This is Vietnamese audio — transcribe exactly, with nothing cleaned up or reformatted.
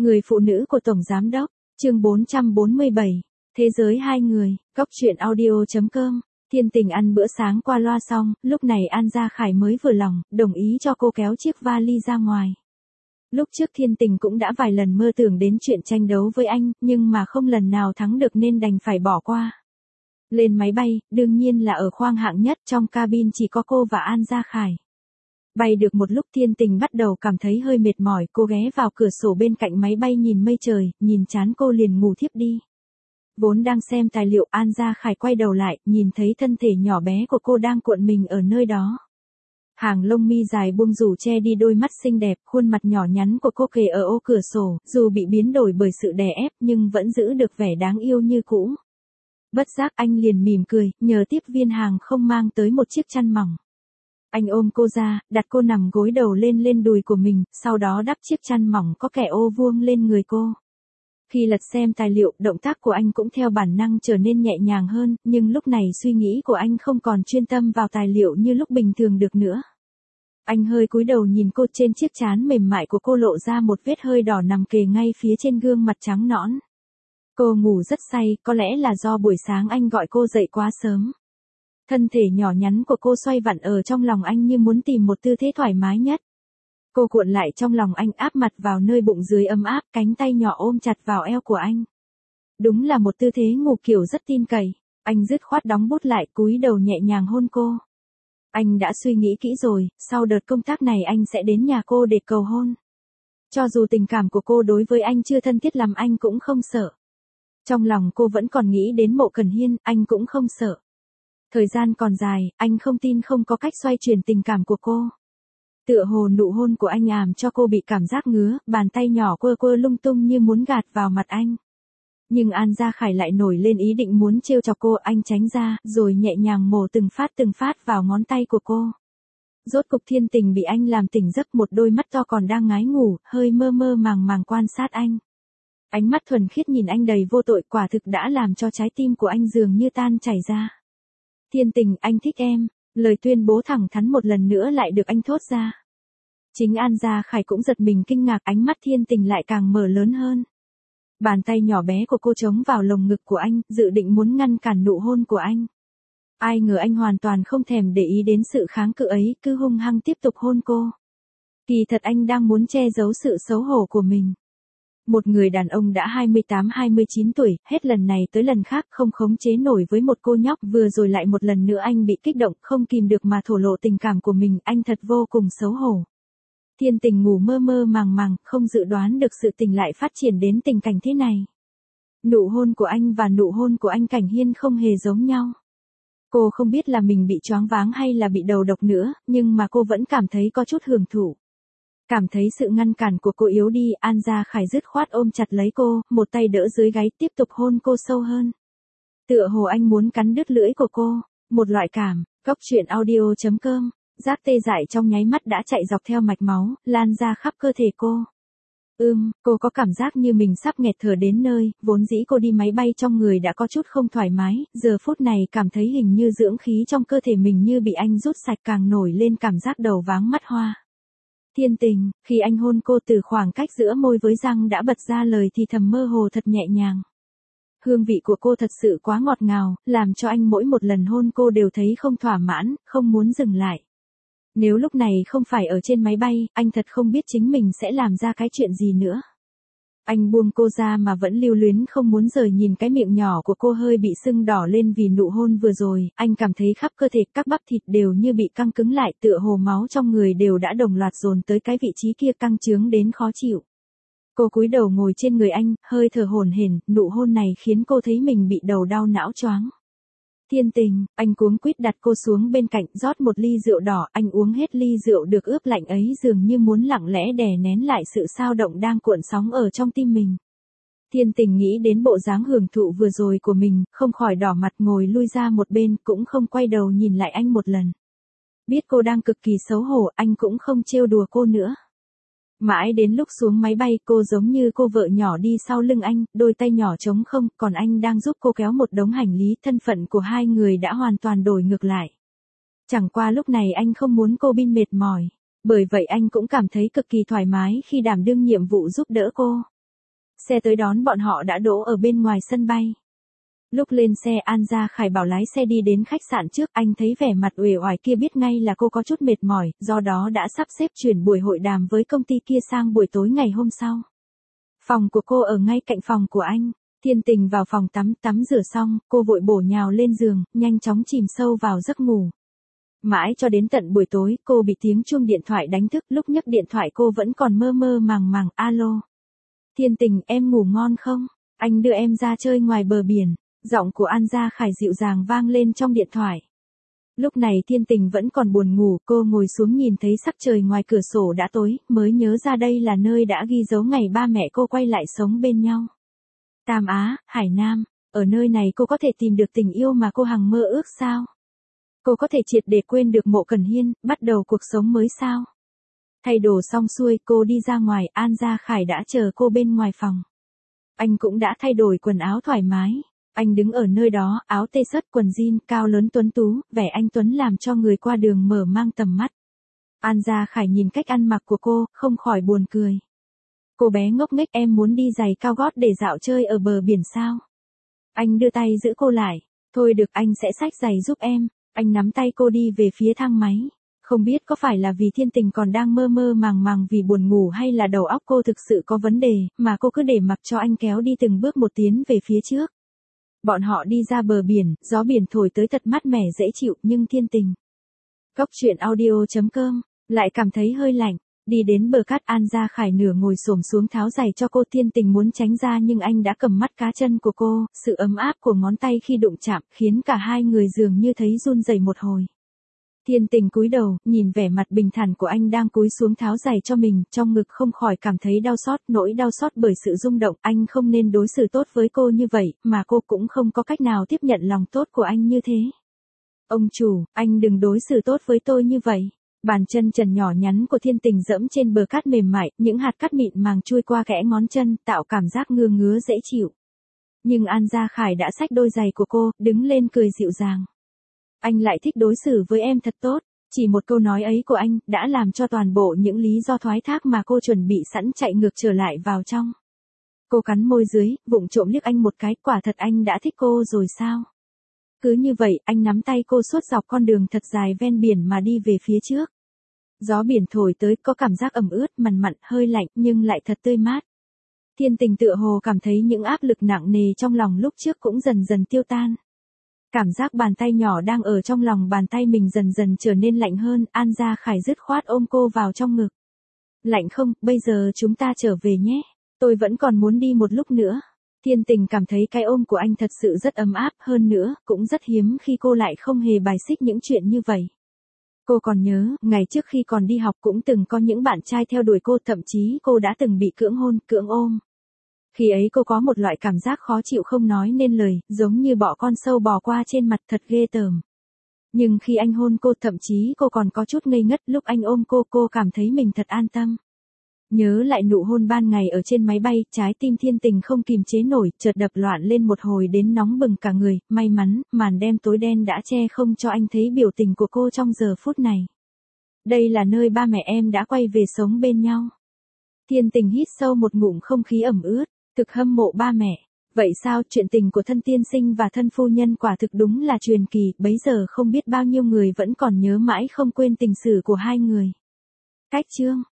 Người phụ nữ của Tổng Giám Đốc, chương bốn trăm bốn mươi bảy, Thế giới hai người, góc truyện audio chấm com. Thiên Tình ăn bữa sáng qua loa xong, lúc này An Gia Khải mới vừa lòng, đồng ý cho cô kéo chiếc vali ra ngoài. Lúc trước Thiên Tình cũng đã vài lần mơ tưởng đến chuyện tranh đấu với anh, nhưng mà không lần nào thắng được nên đành phải bỏ qua. Lên máy bay, đương nhiên là ở khoang hạng nhất, trong cabin chỉ có cô và An Gia Khải. Bay được một lúc Thiên Tình bắt đầu cảm thấy hơi mệt mỏi, cô ghé vào cửa sổ bên cạnh máy bay nhìn mây trời, nhìn chán cô liền ngủ thiếp đi. Vốn đang xem tài liệu, An Gia Khải quay đầu lại, nhìn thấy thân thể nhỏ bé của cô đang cuộn mình ở nơi đó. Hàng lông mi dài buông rủ che đi đôi mắt xinh đẹp, khuôn mặt nhỏ nhắn của cô kề ở ô cửa sổ, dù bị biến đổi bởi sự đè ép nhưng vẫn giữ được vẻ đáng yêu như cũ. Bất giác anh liền mỉm cười, nhờ tiếp viên hàng không mang tới một chiếc chăn mỏng. Anh ôm cô ra, đặt cô nằm gối đầu lên lên đùi của mình, sau đó đắp chiếc chăn mỏng có kẻ ô vuông lên người cô. Khi lật xem tài liệu, động tác của anh cũng theo bản năng trở nên nhẹ nhàng hơn, nhưng lúc này suy nghĩ của anh không còn chuyên tâm vào tài liệu như lúc bình thường được nữa. Anh hơi cúi đầu nhìn cô, trên chiếc trán mềm mại của cô lộ ra một vết hơi đỏ nằm kề ngay phía trên gương mặt trắng nõn. Cô ngủ rất say, có lẽ là do buổi sáng anh gọi cô dậy quá sớm. Thân thể nhỏ nhắn của cô xoay vặn ở trong lòng anh như muốn tìm một tư thế thoải mái nhất. Cô cuộn lại trong lòng anh, áp mặt vào nơi bụng dưới ấm áp, cánh tay nhỏ ôm chặt vào eo của anh. Đúng là một tư thế ngủ kiểu rất tin cậy. Anh dứt khoát đóng bút lại, cúi đầu nhẹ nhàng hôn cô. Anh đã suy nghĩ kỹ rồi, sau đợt công tác này anh sẽ đến nhà cô để cầu hôn. Cho dù tình cảm của cô đối với anh chưa thân thiết lắm anh cũng không sợ. Trong lòng cô vẫn còn nghĩ đến Mộ Cẩn Hiên, anh cũng không sợ. Thời gian còn dài, anh không tin không có cách xoay chuyển tình cảm của cô. Tựa hồ nụ hôn của anh làm cho cô bị cảm giác ngứa, bàn tay nhỏ quơ quơ lung tung như muốn gạt vào mặt anh. Nhưng An Gia Khải lại nổi lên ý định muốn trêu chọc cô, anh tránh ra, rồi nhẹ nhàng mổ từng phát từng phát vào ngón tay của cô. Rốt cục Thiên Tình bị anh làm tỉnh giấc, một đôi mắt to còn đang ngái ngủ, hơi mơ mơ màng màng quan sát anh. Ánh mắt thuần khiết nhìn anh đầy vô tội, quả thực đã làm cho trái tim của anh dường như tan chảy ra. Thiên Tình, anh thích em. Lời tuyên bố thẳng thắn một lần nữa lại được anh thốt ra. Chính An Gia Khải cũng giật mình kinh ngạc, ánh mắt Thiên Tình lại càng mở lớn hơn. Bàn tay nhỏ bé của cô chống vào lồng ngực của anh, dự định muốn ngăn cản nụ hôn của anh. Ai ngờ anh hoàn toàn không thèm để ý đến sự kháng cự ấy, cứ hung hăng tiếp tục hôn cô. Kỳ thật anh đang muốn che giấu sự xấu hổ của mình. Một người đàn ông đã hai mươi tám hai mươi chín tuổi, hết lần này tới lần khác không khống chế nổi với một cô nhóc, vừa rồi lại một lần nữa anh bị kích động, không kìm được mà thổ lộ tình cảm của mình, anh thật vô cùng xấu hổ. Thiên Tình ngủ mơ mơ màng màng, không dự đoán được sự tình lại phát triển đến tình cảnh thế này. Nụ hôn của anh và nụ hôn của anh Cảnh Hiên không hề giống nhau. Cô không biết là mình bị choáng váng hay là bị đầu độc nữa, nhưng mà cô vẫn cảm thấy có chút hưởng thụ. Cảm thấy sự ngăn cản của cô yếu đi, An Gia Khải dứt khoát ôm chặt lấy cô, một tay đỡ dưới gáy, tiếp tục hôn cô sâu hơn. Tựa hồ anh muốn cắn đứt lưỡi của cô, một loại cảm, góc truyện audio chấm com, giác tê dại trong nháy mắt đã chạy dọc theo mạch máu, lan ra khắp cơ thể cô. Ưm, cô có cảm giác như mình sắp nghẹt thở đến nơi, vốn dĩ cô đi máy bay trong người đã có chút không thoải mái, giờ phút này cảm thấy hình như dưỡng khí trong cơ thể mình như bị anh rút sạch, càng nổi lên cảm giác đầu váng mắt hoa. Thiên Tình, khi anh hôn cô từ khoảng cách giữa môi với răng đã bật ra lời thì thầm mơ hồ thật nhẹ nhàng. Hương vị của cô thật sự quá ngọt ngào, làm cho anh mỗi một lần hôn cô đều thấy không thỏa mãn, không muốn dừng lại. Nếu lúc này không phải ở trên máy bay, anh thật không biết chính mình sẽ làm ra cái chuyện gì nữa. Anh buông cô ra mà vẫn lưu luyến không muốn rời, nhìn cái miệng nhỏ của cô hơi bị sưng đỏ lên vì nụ hôn vừa rồi, anh cảm thấy khắp cơ thể các bắp thịt đều như bị căng cứng lại, tựa hồ máu trong người đều đã đồng loạt dồn tới cái vị trí kia, căng chướng đến khó chịu. Cô cúi đầu ngồi trên người anh, hơi thở hổn hển, nụ hôn này khiến cô thấy mình bị đầu đau não choáng. Thiên Tình, anh cuống quýt đặt cô xuống bên cạnh, rót một ly rượu đỏ, anh uống hết ly rượu được ướp lạnh ấy, dường như muốn lặng lẽ đè nén lại sự xao động đang cuộn sóng ở trong tim mình. Thiên Tình nghĩ đến bộ dáng hưởng thụ vừa rồi của mình, không khỏi đỏ mặt, ngồi lui ra một bên, cũng không quay đầu nhìn lại anh một lần. Biết cô đang cực kỳ xấu hổ, anh cũng không trêu đùa cô nữa. Mãi đến lúc xuống máy bay, cô giống như cô vợ nhỏ đi sau lưng anh, đôi tay nhỏ trống không, còn anh đang giúp cô kéo một đống hành lý, thân phận của hai người đã hoàn toàn đổi ngược lại. Chẳng qua lúc này anh không muốn cô bin mệt mỏi, bởi vậy anh cũng cảm thấy cực kỳ thoải mái khi đảm đương nhiệm vụ giúp đỡ cô. Xe tới đón bọn họ đã đỗ ở bên ngoài sân bay. Lúc lên xe An Gia Khải bảo lái xe đi đến khách sạn trước, anh thấy vẻ mặt uể oải kia biết ngay là cô có chút mệt mỏi, do đó đã sắp xếp chuyển buổi hội đàm với công ty kia sang buổi tối ngày hôm sau. Phòng của cô ở ngay cạnh phòng của anh. Thiên Tình vào phòng tắm, tắm rửa xong, cô vội bổ nhào lên giường, nhanh chóng chìm sâu vào giấc ngủ. Mãi cho đến tận buổi tối, cô bị tiếng chuông điện thoại đánh thức, lúc nhấc điện thoại cô vẫn còn mơ mơ màng màng, alo. Thiên Tình, em ngủ ngon không? Anh đưa em ra chơi ngoài bờ biển. Giọng của An Gia Khải dịu dàng vang lên trong điện thoại. Lúc này Thiên Tình vẫn còn buồn ngủ, cô ngồi xuống nhìn thấy sắc trời ngoài cửa sổ đã tối, mới nhớ ra đây là nơi đã ghi dấu ngày ba mẹ cô quay lại sống bên nhau. Tam Á, Hải Nam, ở nơi này cô có thể tìm được tình yêu mà cô hằng mơ ước sao? Cô có thể triệt để quên được Mộ Cẩn Hiên, bắt đầu cuộc sống mới sao? Thay đồ xong xuôi, cô đi ra ngoài, An Gia Khải đã chờ cô bên ngoài phòng. Anh cũng đã thay đổi quần áo thoải mái. Anh đứng ở nơi đó, áo tê sớt quần jean, cao lớn tuấn tú, vẻ anh tuấn làm cho người qua đường mở mang tầm mắt. An Gia Khải nhìn cách ăn mặc của cô, không khỏi buồn cười. Cô bé ngốc nghếch, em muốn đi giày cao gót để dạo chơi ở bờ biển sao? Anh đưa tay giữ cô lại. Thôi được, anh sẽ xách giày giúp em. Anh nắm tay cô đi về phía thang máy. Không biết có phải là vì Thiên Tình còn đang mơ mơ màng màng vì buồn ngủ hay là đầu óc cô thực sự có vấn đề, mà cô cứ để mặc cho anh kéo đi từng bước một tiến về phía trước. Bọn họ đi ra bờ biển, gió biển thổi tới thật mát mẻ dễ chịu, nhưng Thiên Tình. Cốc truyện audio chấm com, lại cảm thấy hơi lạnh. Đi đến bờ cát, An Gia Khải nửa ngồi xổm xuống tháo giày cho cô. Thiên Tình muốn tránh ra nhưng anh đã cầm mắt cá chân của cô, sự ấm áp của ngón tay khi đụng chạm khiến cả hai người dường như thấy run rẩy một hồi. Thiên Tình cúi đầu, nhìn vẻ mặt bình thản của anh đang cúi xuống tháo giày cho mình, trong ngực không khỏi cảm thấy đau xót, nỗi đau xót bởi sự rung động, anh không nên đối xử tốt với cô như vậy, mà cô cũng không có cách nào tiếp nhận lòng tốt của anh như thế. Ông chủ, anh đừng đối xử tốt với tôi như vậy. Bàn chân trần nhỏ nhắn của Thiên Tình dẫm trên bờ cát mềm mại, những hạt cát mịn màng chui qua kẽ ngón chân, tạo cảm giác ngứa ngứa dễ chịu. Nhưng An Gia Khải đã xách đôi giày của cô, đứng lên cười dịu dàng. Anh lại thích đối xử với em thật tốt, chỉ một câu nói ấy của anh đã làm cho toàn bộ những lý do thoái thác mà cô chuẩn bị sẵn chạy ngược trở lại vào trong. Cô cắn môi dưới, vụng trộm liếc anh một cái, quả thật anh đã thích cô rồi sao? Cứ như vậy, anh nắm tay cô suốt dọc con đường thật dài ven biển mà đi về phía trước. Gió biển thổi tới, có cảm giác ẩm ướt, mằn mặn, hơi lạnh, nhưng lại thật tươi mát. Thiên Tình tựa hồ cảm thấy những áp lực nặng nề trong lòng lúc trước cũng dần dần tiêu tan. Cảm giác bàn tay nhỏ đang ở trong lòng bàn tay mình dần dần trở nên lạnh hơn, An Gia Khải dứt khoát ôm cô vào trong ngực. Lạnh không, bây giờ chúng ta trở về nhé. Tôi vẫn còn muốn đi một lúc nữa. Thiên Tình cảm thấy cái ôm của anh thật sự rất ấm áp, hơn nữa, cũng rất hiếm khi cô lại không hề bài xích những chuyện như vậy. Cô còn nhớ, ngày trước khi còn đi học cũng từng có những bạn trai theo đuổi cô, thậm chí cô đã từng bị cưỡng hôn, cưỡng ôm. Khi ấy cô có một loại cảm giác khó chịu không nói nên lời, giống như bọ con sâu bò qua trên mặt, thật ghê tởm. Nhưng khi anh hôn cô, thậm chí cô còn có chút ngây ngất, lúc anh ôm cô, cô cảm thấy mình thật an tâm. Nhớ lại nụ hôn ban ngày ở trên máy bay, trái tim Thiên Tình không kìm chế nổi, chợt đập loạn lên một hồi đến nóng bừng cả người, may mắn, màn đêm tối đen đã che không cho anh thấy biểu tình của cô trong giờ phút này. Đây là nơi ba mẹ em đã quay về sống bên nhau. Thiên Tình hít sâu một ngụm không khí ẩm ướt, thực hâm mộ ba mẹ. Vậy sao, chuyện tình của thân tiên sinh và thân phu nhân quả thực đúng là truyền kỳ, bấy giờ không biết bao nhiêu người vẫn còn nhớ mãi không quên tình sử của hai người. Cách chương